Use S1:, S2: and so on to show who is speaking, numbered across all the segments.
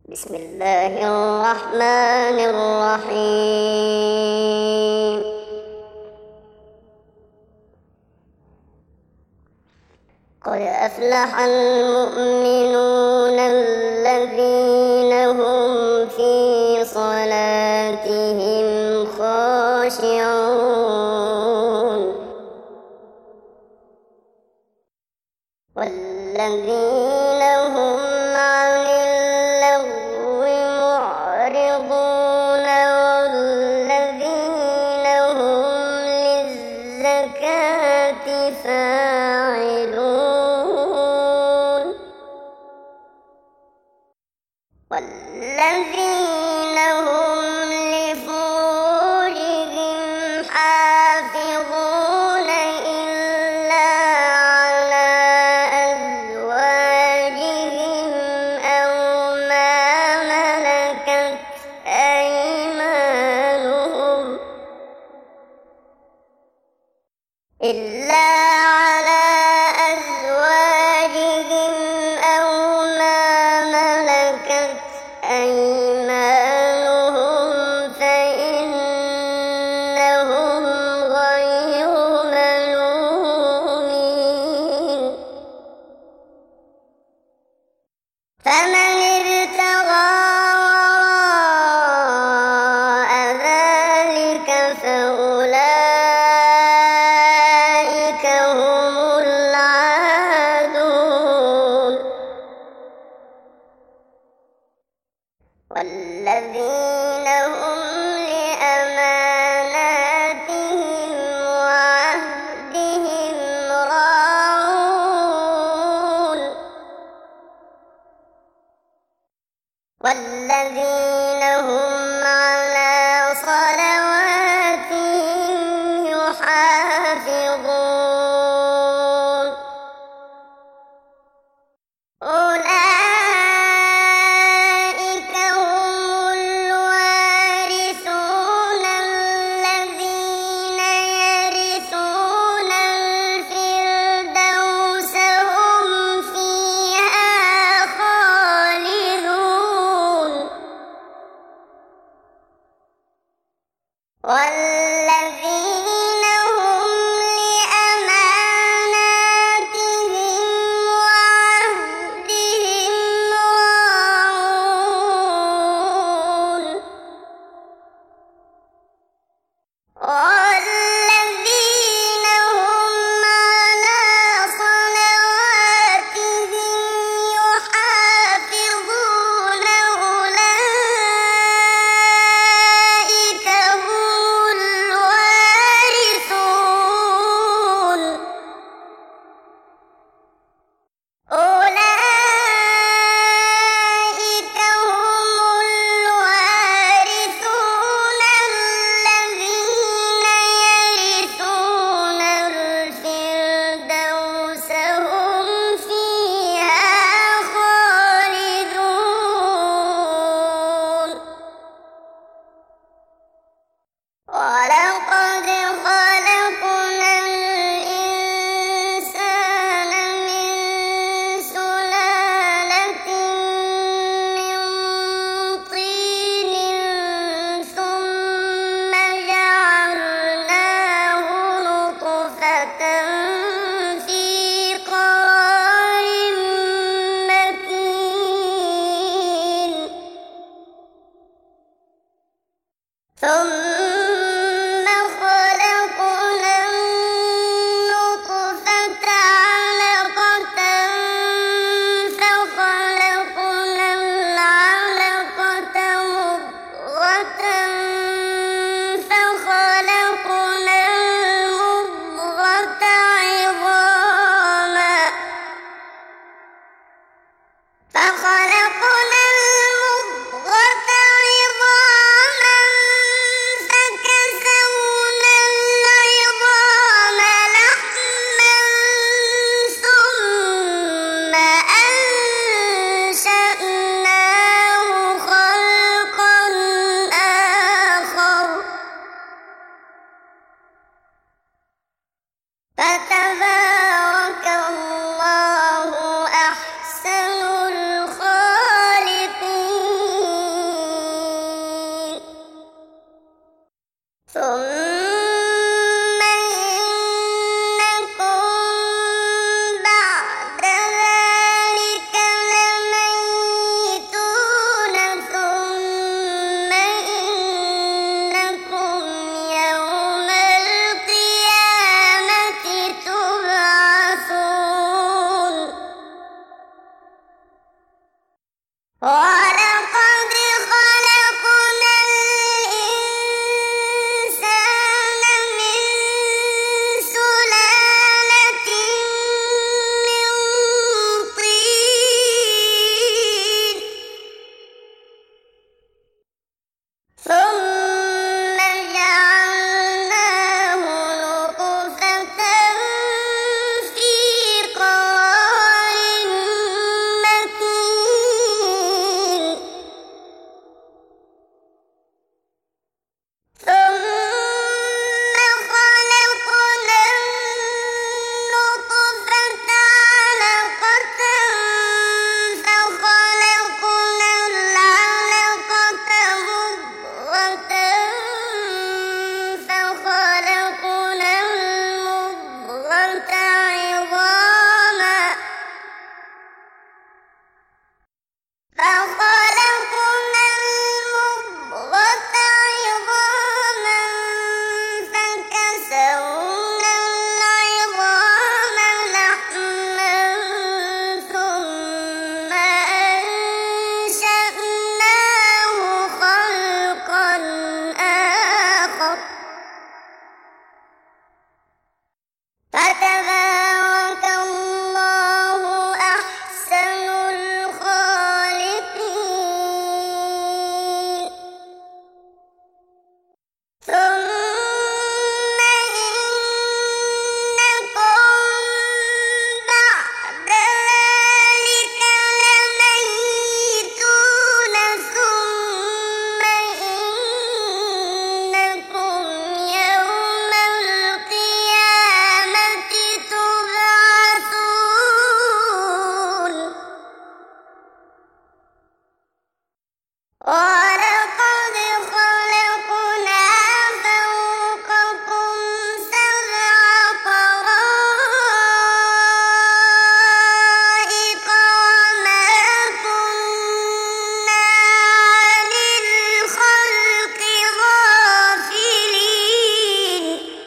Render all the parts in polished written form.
S1: بسم الله الرحمن الرحيم. قد أفلح المؤمنون الذين هم في صلاتهم خاشعون والذين هم عن اللغو معرضون والذين هم للزكاة فاعلون والذين هم لفروجهم حافظون إلا على أزواجهم أو ما ملكت أيمانهم فإنهم غير ملومين. فمن ابتغى وراء ذلك فأولئك هم العادون والذين هم لأماناتهم وعهدهم راعون والذين هم على صلواتهم يحافظون. أولئك هم الوارثون الذين يرثون الفردوس هم فيها خالدون. والذين هم لأماناتهم وعهدهم ولقد خلقنا الإنسان من سلالة من طين ثم جعلناه نطفة في قرار مكين ثم خلقنا النطفة علقة فخلقنا العلقة مضغة فخلقنا المضغة عظاما فكسونا العظام لحما ثم أنشأناه خلقا آخر فتبارك الله أحسن الخالقين ثم إنكم بعد ذلك لميتون ثم إنكم يوم القيامة تبعثون ولقد خلقنا فوقكم سبع طرائق وما كنا عن الخلق غافلين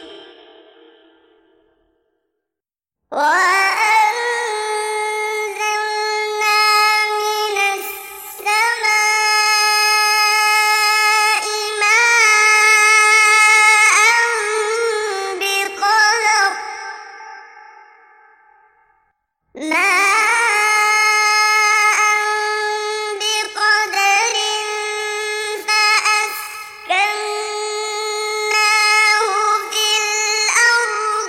S1: وأنزلنا من السماء ماء بقدر فأسكناه في الأرض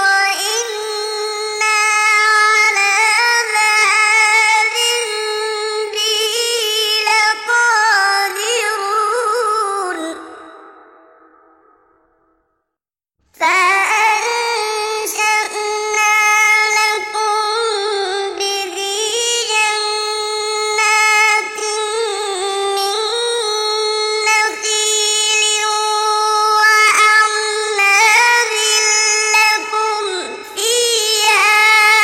S1: وإنا على ذهاب به لقادرون فأنشأنا لكم به جنات من نخيل وأعناب لكم فيها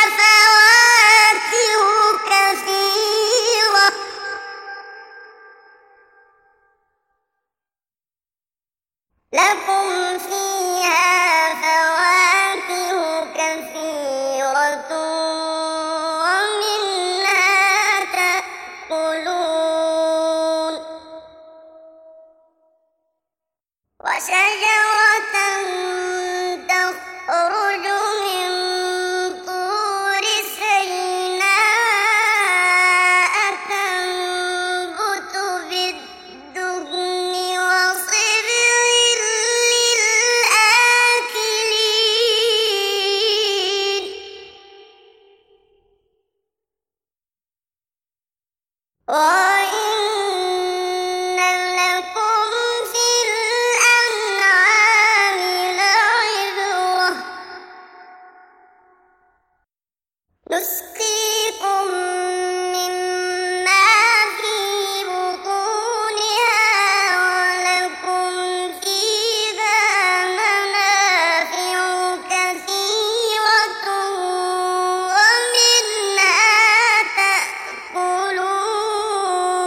S1: فواكه كثيرة ومنها تأكلون وشجرة تخرج من طور سيناء تنبت بالدهن وصبغ للآكلين وإن لكم في الأنعام لعبرة نسقيكم مما في بطونها ولكم فيها منافع كثيرة ومنها تأكلون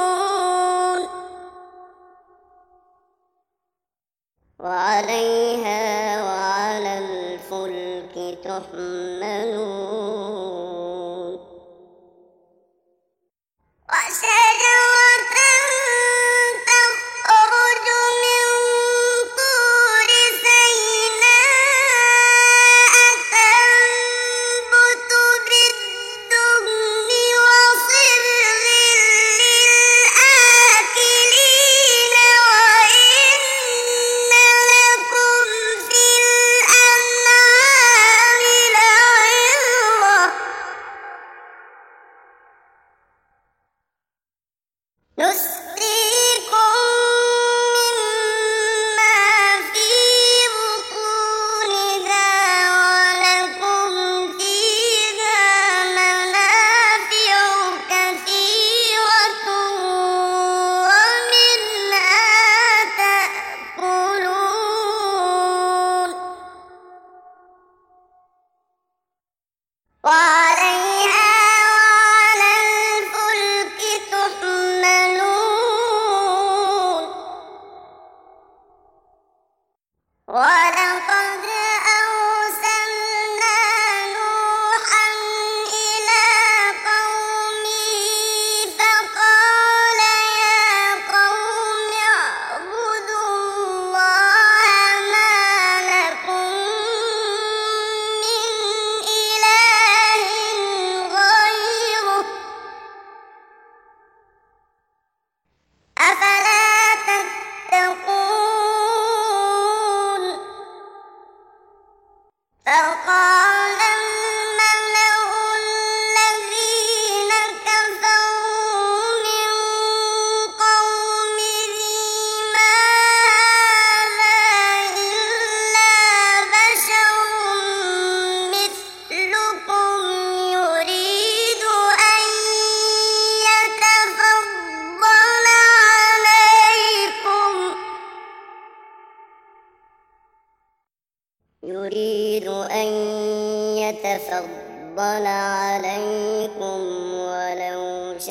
S1: تفضل عليكم ولو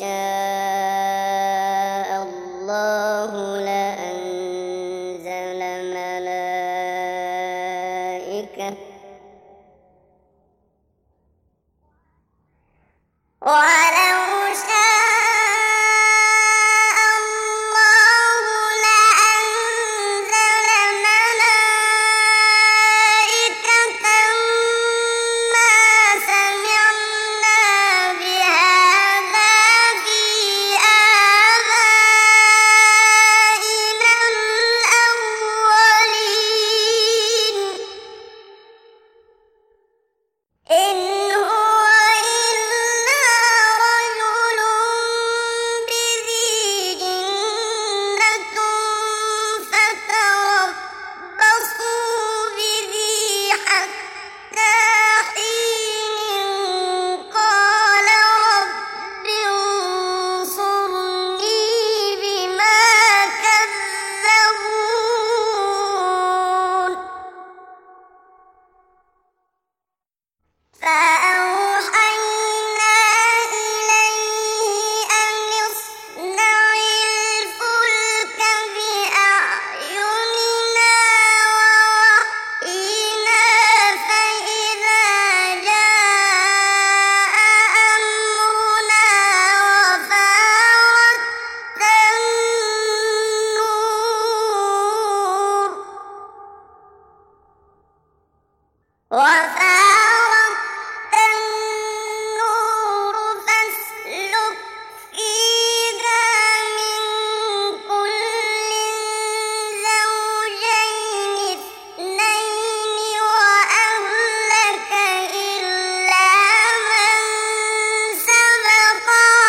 S1: شاء الله لأنزل ملائكة ولو شاء الله لأنزل ملائكة ما سمعنا بهذا في آبائنا الأولين إن هو إلا رجل به جنة فتربصوا به حتى حين قال رب انصرني بما كذبون فأوحينا إليه أن اصنع الفلك بأعيننا ووحينا فإذا جاء أمرنا وفارت النور فاسلك فيها من كل زوجين اثنين وأهلك إلا من سبق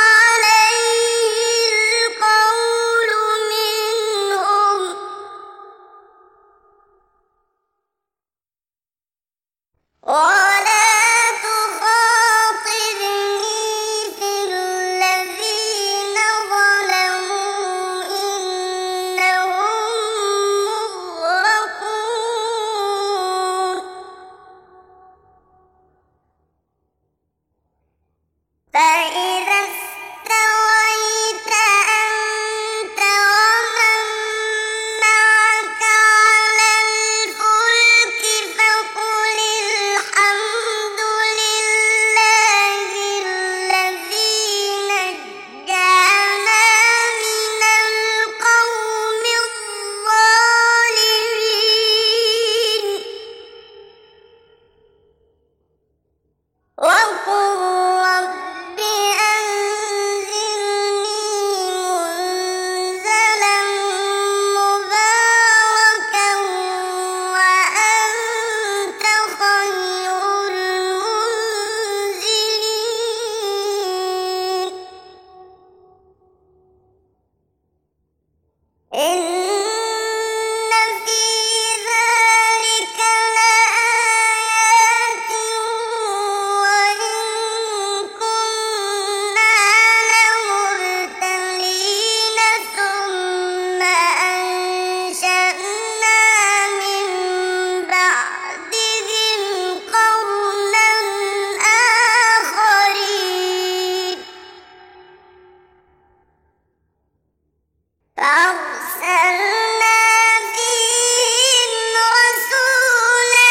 S1: عليه القول منهم ولا تخاطبني في الذين ظلموا إنهم مغرقون فإذا استويت أنت ومن معك على الفلك فقل الحمد لله الذي نجانا من القوم الظالمين وقل رب أنزلني منزلا مباركا وأنت خير المنزلين إن في ذلك لآيات وإن كنا لمبتلين ثم أنشأنا من بعدهم قرنا آخرين فأرسلنا فيهم رسولا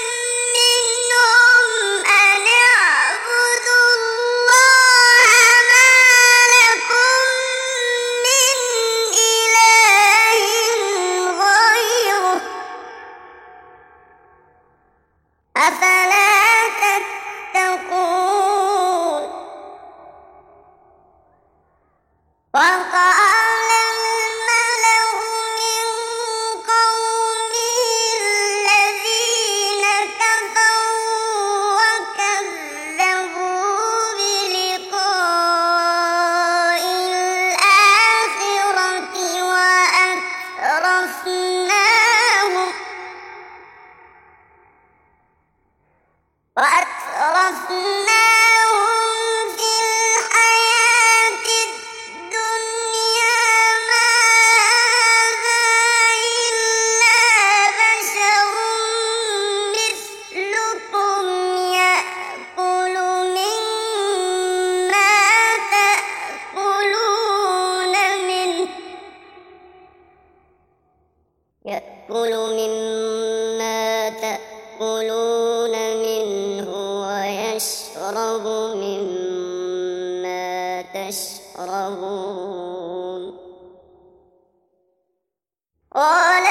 S1: منهم أن اعبدوا الله ما لكم من إله غيره أفلا تتقون وقال الملأ من قومه الذين كفروا وكذبوا بلقاء الآخرة وأترفناهم في الحياة الدنيا يأكل مما تأكلون منه ويشرب مما تشربون قال